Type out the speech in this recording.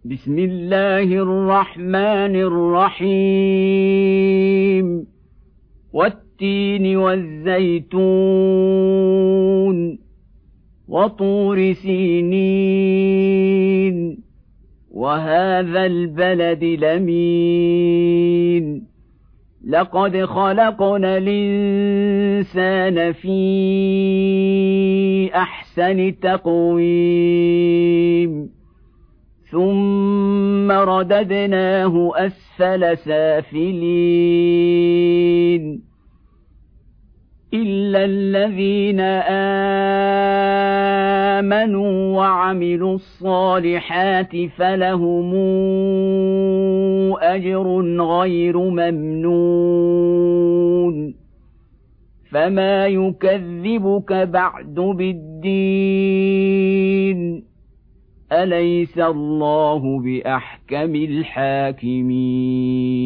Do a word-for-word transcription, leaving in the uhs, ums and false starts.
بسم الله الرحمن الرحيم والتين والزيتون وطور سينين وهذا البلد الأمين لقد خلقنا الإنسان في أحسن تقويم ثم رددناه أسفل سافلين إلا الذين آمنوا وعملوا الصالحات فلهم أجر غير ممنون فما يكذبك بعد بالدين أليس الله بأحكم الحاكمين